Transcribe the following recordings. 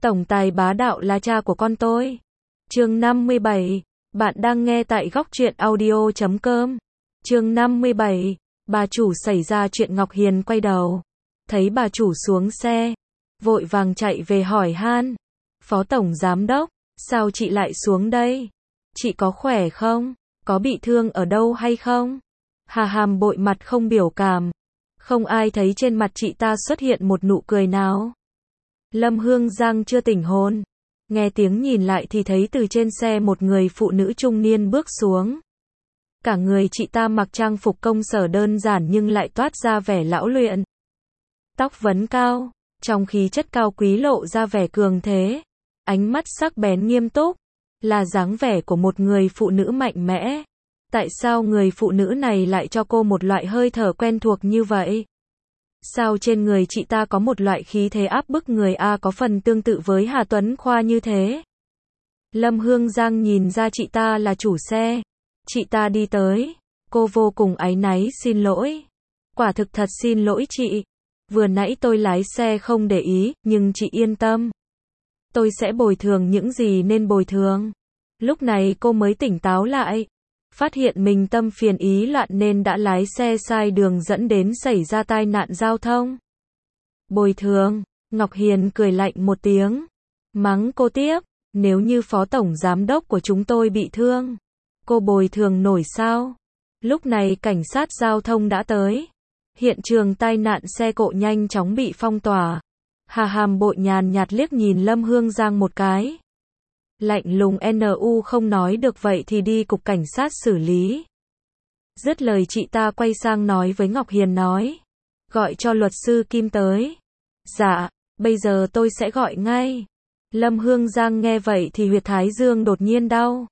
Tổng tài bá đạo là cha của con tôi. Chương 57. Bạn đang nghe tại góc truyện audio.com. Chương 57. Bà chủ xảy ra chuyện. Ngọc Hiền quay đầu, thấy bà chủ xuống xe, vội vàng chạy về hỏi han. Phó tổng giám đốc, sao chị lại xuống đây? Chị có khỏe không? Có bị thương ở đâu hay không? Hà Hàm bội mặt không biểu cảm. Không ai thấy trên mặt chị ta xuất hiện một nụ cười nào. Lâm Hương Giang chưa tỉnh hồn. Nghe tiếng nhìn lại thì thấy từ trên xe một người phụ nữ trung niên bước xuống. Cả người chị ta mặc trang phục công sở đơn giản nhưng lại toát ra vẻ lão luyện. Tóc vấn cao, trong khí chất cao quý lộ ra vẻ cường thế. Ánh mắt sắc bén nghiêm túc, là dáng vẻ của một người phụ nữ mạnh mẽ. Tại sao người phụ nữ này lại cho cô một loại hơi thở quen thuộc như vậy? Sao trên người chị ta có một loại khí thế áp bức người có phần tương tự với Hà Tuấn Khoa như thế? Lâm Hương Giang nhìn ra chị ta là chủ xe. Chị ta đi tới. Cô vô cùng áy náy xin lỗi. Quả thực thật xin lỗi chị. Vừa nãy tôi lái xe không để ý, nhưng chị yên tâm. Tôi sẽ bồi thường những gì nên bồi thường. Lúc này cô mới tỉnh táo lại. Phát hiện mình tâm phiền ý loạn nên đã lái xe sai đường dẫn đến xảy ra tai nạn giao thông. Bồi thường, Ngọc Hiền cười lạnh một tiếng. Mắng cô tiếp, nếu như phó tổng giám đốc của chúng tôi bị thương, cô bồi thường nổi sao? Lúc này cảnh sát giao thông đã tới. Hiện trường tai nạn xe cộ nhanh chóng bị phong tỏa. Hà Hàm bội nhàn nhạt liếc nhìn Lâm Hương Giang một cái. Lạnh lùng NU không nói được vậy thì đi cục cảnh sát xử lý. Dứt lời chị ta quay sang nói với Ngọc Hiền nói. Gọi cho luật sư Kim tới. Dạ, bây giờ tôi sẽ gọi ngay. Lâm Hương Giang nghe vậy thì huyệt thái dương đột nhiên đau.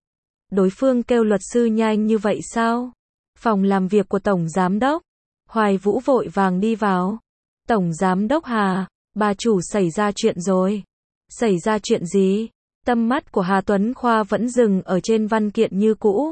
Đối phương kêu luật sư nhanh như vậy sao? Phòng làm việc của Tổng Giám đốc. Hoài Vũ vội vàng đi vào. Tổng Giám đốc Hà, bà chủ xảy ra chuyện rồi. Xảy ra chuyện gì? Tâm mắt của Hà Tuấn Khoa vẫn dừng ở trên văn kiện như cũ.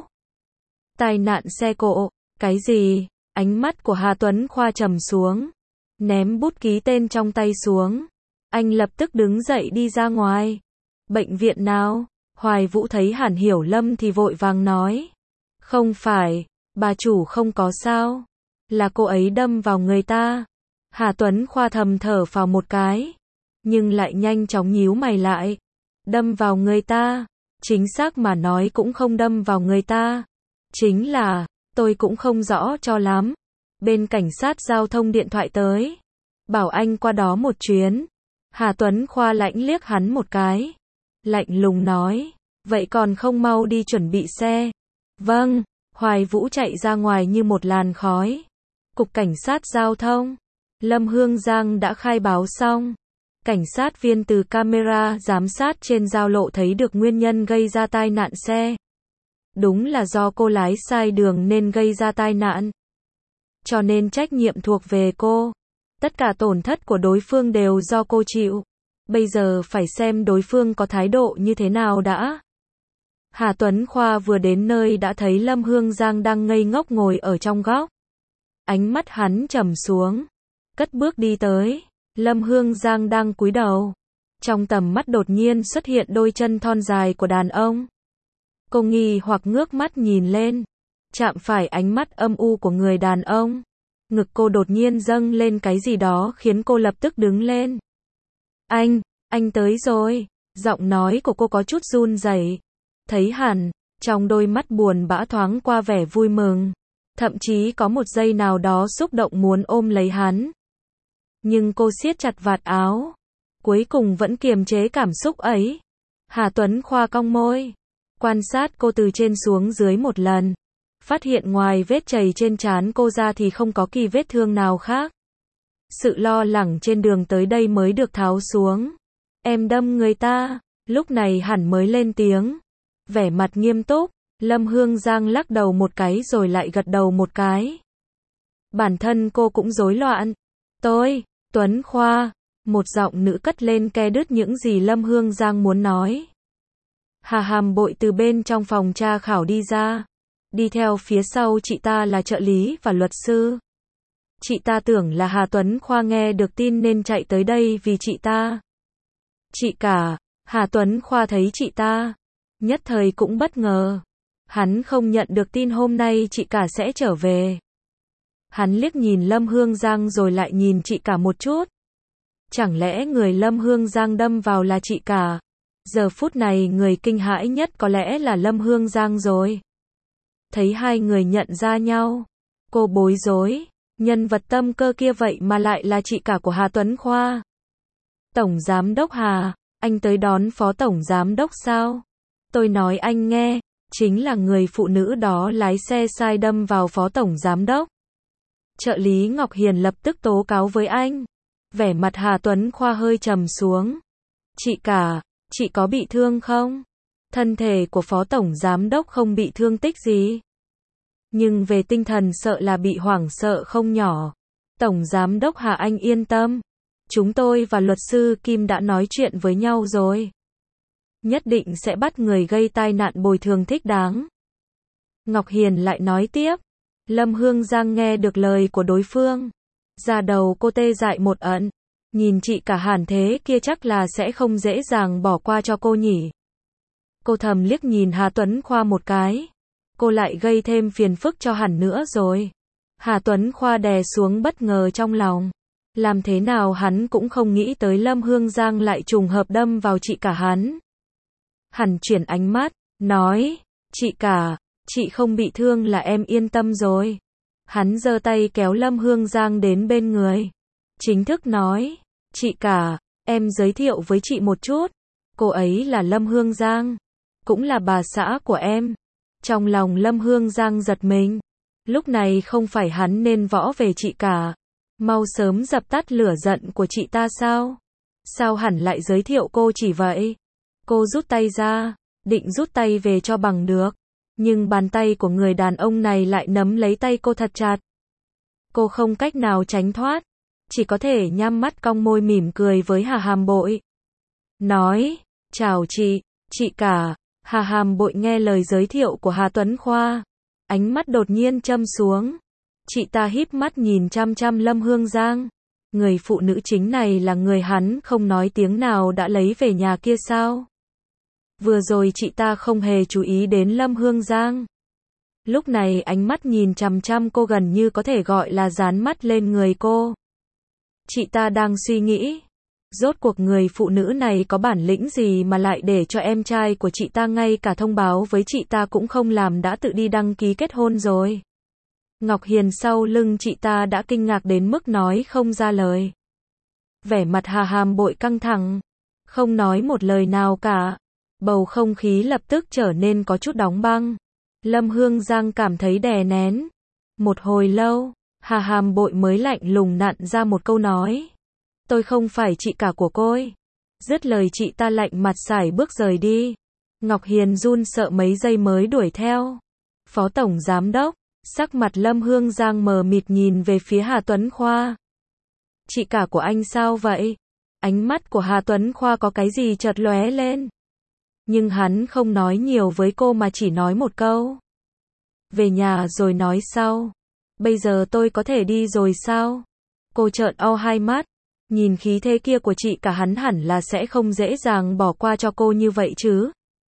Tai nạn xe cộ, cái gì? Ánh mắt của Hà Tuấn Khoa trầm xuống. Ném bút ký tên trong tay xuống. Anh lập tức đứng dậy đi ra ngoài. Bệnh viện nào? Hoài Vũ thấy Hàn Hiểu Lâm thì vội vàng nói. Không phải, bà chủ không có sao. Là cô ấy đâm vào người ta. Hà Tuấn Khoa thầm thở phào một cái. Nhưng lại nhanh chóng nhíu mày lại. Đâm vào người ta. Chính xác mà nói cũng không đâm vào người ta. Chính là, tôi cũng không rõ cho lắm. Bên cảnh sát giao thông điện thoại tới. Bảo anh qua đó một chuyến. Hà Tuấn Khoa lãnh liếc hắn một cái. Lạnh lùng nói. Vậy còn không mau đi chuẩn bị xe. Vâng. Hoài Vũ chạy ra ngoài như một làn khói. Cục cảnh sát giao thông. Lâm Hương Giang đã khai báo xong. Cảnh sát viên từ camera giám sát trên giao lộ thấy được nguyên nhân gây ra tai nạn xe. Đúng là do cô lái sai đường nên gây ra tai nạn. Cho nên trách nhiệm thuộc về cô. Tất cả tổn thất của đối phương đều do cô chịu. Bây giờ phải xem đối phương có thái độ như thế nào đã. Hà Tuấn Khoa vừa đến nơi đã thấy Lâm Hương Giang đang ngây ngốc ngồi ở trong góc. Ánh mắt hắn trầm xuống. Cất bước đi tới. Lâm Hương Giang đang cúi đầu. Trong tầm mắt đột nhiên xuất hiện đôi chân thon dài của đàn ông. Cô nghi hoặc ngước mắt nhìn lên. Chạm phải ánh mắt âm u của người đàn ông. Ngực cô đột nhiên dâng lên cái gì đó khiến cô lập tức đứng lên. Anh tới rồi. Giọng nói của cô có chút run rẩy. Thấy hẳn, trong đôi mắt buồn bã thoáng qua vẻ vui mừng. Thậm chí có một giây nào đó xúc động muốn ôm lấy hắn. Nhưng cô siết chặt vạt áo. Cuối cùng vẫn kiềm chế cảm xúc ấy. Hà Tuấn Khoa cong môi. Quan sát cô từ trên xuống dưới một lần. Phát hiện ngoài vết chày trên trán cô ra thì không có kỳ vết thương nào khác. Sự lo lắng trên đường tới đây mới được tháo xuống. Em đâm người ta. Lúc này hẳn mới lên tiếng. Vẻ mặt nghiêm túc. Lâm Hương Giang lắc đầu một cái rồi lại gật đầu một cái. Bản thân cô cũng rối loạn. Tôi, Tuấn Khoa. Một giọng nữ cất lên ke đứt những gì Lâm Hương Giang muốn nói. Hà Hàm bội từ bên trong phòng tra khảo đi ra. Đi theo phía sau chị ta là trợ lý và luật sư. Chị ta tưởng là Hà Tuấn Khoa nghe được tin nên chạy tới đây vì chị ta. Chị cả, Hà Tuấn Khoa thấy chị ta, nhất thời cũng bất ngờ. Hắn không nhận được tin hôm nay chị cả sẽ trở về. Hắn liếc nhìn Lâm Hương Giang rồi lại nhìn chị cả một chút. Chẳng lẽ người Lâm Hương Giang đâm vào là chị cả? Giờ phút này người kinh hãi nhất có lẽ là Lâm Hương Giang rồi. Thấy hai người nhận ra nhau, cô bối rối, nhân vật tâm cơ kia vậy mà lại là chị cả của Hà Tuấn Khoa. Tổng Giám đốc Hà, anh tới đón Phó Tổng Giám đốc sao? Tôi nói anh nghe, chính là người phụ nữ đó lái xe sai đâm vào Phó Tổng Giám đốc. Trợ lý Ngọc Hiền lập tức tố cáo với anh. Vẻ mặt Hà Tuấn Khoa hơi trầm xuống. Chị cả, chị có bị thương không? Thân thể của Phó Tổng Giám đốc không bị thương tích gì. Nhưng về tinh thần sợ là bị hoảng sợ không nhỏ. Tổng Giám đốc Hà anh yên tâm. Chúng tôi và luật sư Kim đã nói chuyện với nhau rồi. Nhất định sẽ bắt người gây tai nạn bồi thường thích đáng. Ngọc Hiền lại nói tiếp. Lâm Hương Giang nghe được lời của đối phương. Da đầu cô tê dại một ẩn. Nhìn chị cả hàn thế kia chắc là sẽ không dễ dàng bỏ qua cho cô nhỉ. Cô thầm liếc nhìn Hà Tuấn Khoa một cái. Cô lại gây thêm phiền phức cho hẳn nữa rồi. Hà Tuấn Khoa đè xuống bất ngờ trong lòng. Làm thế nào hắn cũng không nghĩ tới Lâm Hương Giang lại trùng hợp đâm vào chị cả hắn. Hắn chuyển ánh mắt, nói, chị cả, chị không bị thương là em yên tâm rồi. Hắn giơ tay kéo Lâm Hương Giang đến bên người. Chính thức nói, chị cả, em giới thiệu với chị một chút. Cô ấy là Lâm Hương Giang, cũng là bà xã của em. Trong lòng Lâm Hương Giang giật mình. Lúc này không phải hắn nên võ về chị cả. Mau sớm dập tắt lửa giận của chị ta sao? Sao hẳn lại giới thiệu cô chỉ vậy? Cô rút tay ra, định rút tay về cho bằng được. Nhưng bàn tay của người đàn ông này lại nắm lấy tay cô thật chặt. Cô không cách nào tránh thoát. Chỉ có thể nhắm mắt cong môi mỉm cười với Hà Hàm Bội. Nói, chào chị cả. Hà Hàm Bội nghe lời giới thiệu của Hà Tuấn Khoa. Ánh mắt đột nhiên châm xuống. Chị ta híp mắt nhìn chăm chăm Lâm Hương Giang. Người phụ nữ chính này là người hắn không nói tiếng nào đã lấy về nhà kia sao? Vừa rồi chị ta không hề chú ý đến Lâm Hương Giang. Lúc này ánh mắt nhìn chằm chằm cô gần như có thể gọi là dán mắt lên người cô. Chị ta đang suy nghĩ. Rốt cuộc người phụ nữ này có bản lĩnh gì mà lại để cho em trai của chị ta ngay cả thông báo với chị ta cũng không làm đã tự đi đăng ký kết hôn rồi. Ngọc Hiền sau lưng chị ta đã kinh ngạc đến mức nói không ra lời. Vẻ mặt Hà Hàm Bội căng thẳng, không nói một lời nào cả. Bầu không khí lập tức trở nên có chút đóng băng. Lâm Hương Giang cảm thấy đè nén. Một hồi lâu, Hà Hàm Bội mới lạnh lùng nặn ra một câu nói. Tôi không phải chị cả của cô. Dứt lời chị ta lạnh mặt sải bước rời đi. Ngọc Hiền run sợ mấy giây mới đuổi theo. Phó Tổng Giám đốc, sắc mặt Lâm Hương Giang mờ mịt nhìn về phía Hà Tuấn Khoa. Chị cả của anh sao vậy? Ánh mắt của Hà Tuấn Khoa có cái gì chợt lóe lên. Nhưng hắn không nói nhiều với cô mà chỉ nói một câu. Về nhà rồi nói sau. Bây giờ tôi có thể đi rồi sao? Cô trợn o hai mắt. Nhìn khí thế kia của chị cả hắn hẳn là sẽ không dễ dàng bỏ qua cho cô như vậy chứ.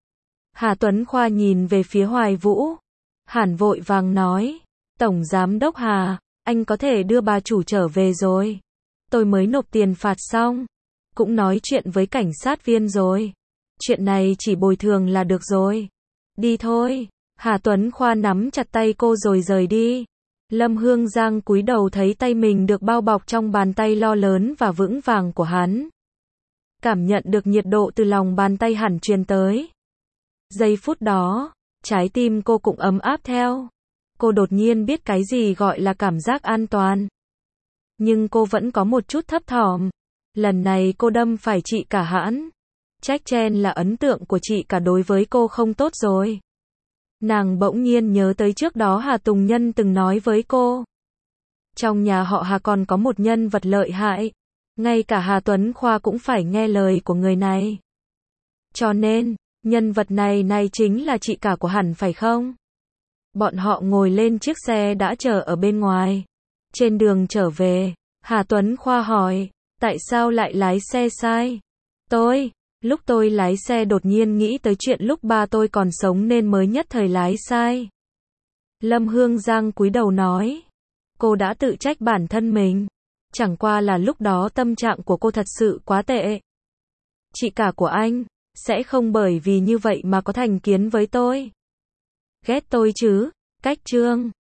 Hà Tuấn Khoa nhìn về phía Hoài Vũ. Hẳn vội vàng nói. Tổng Giám đốc Hà, anh có thể đưa bà chủ trở về rồi. Tôi mới nộp tiền phạt xong. Cũng nói chuyện với cảnh sát viên rồi. Chuyện này chỉ bồi thường là được rồi. Đi thôi. Hà Tuấn Khoa nắm chặt tay cô rồi rời đi. Lâm Hương Giang cúi đầu thấy tay mình được bao bọc trong bàn tay lo lớn và vững vàng của hắn. Cảm nhận được nhiệt độ từ lòng bàn tay hẳn truyền tới. Giây phút đó, trái tim cô cũng ấm áp theo. Cô đột nhiên biết cái gì gọi là cảm giác an toàn. Nhưng cô vẫn có một chút thấp thỏm. Lần này cô đâm phải chị cả hãn. Trách chen là ấn tượng của chị cả đối với cô không tốt rồi. Nàng bỗng nhiên nhớ tới trước đó Hà Tùng Nhân từng nói với cô. Trong nhà họ Hà còn có một nhân vật lợi hại. Ngay cả Hà Tuấn Khoa cũng phải nghe lời của người này. Cho nên, nhân vật này chính là chị cả của hẳn phải không? Bọn họ ngồi lên chiếc xe đã chờ ở bên ngoài. Trên đường trở về, Hà Tuấn Khoa hỏi, tại sao lại lái xe sai? Lúc tôi lái xe đột nhiên nghĩ tới chuyện lúc ba tôi còn sống nên mới nhất thời lái sai. Lâm Hương Giang cúi đầu nói. Cô đã tự trách bản thân mình. Chẳng qua là lúc đó tâm trạng của cô thật sự quá tệ. Chị cả của anh sẽ không bởi vì như vậy mà có thành kiến với tôi. Ghét tôi chứ? Cách Trương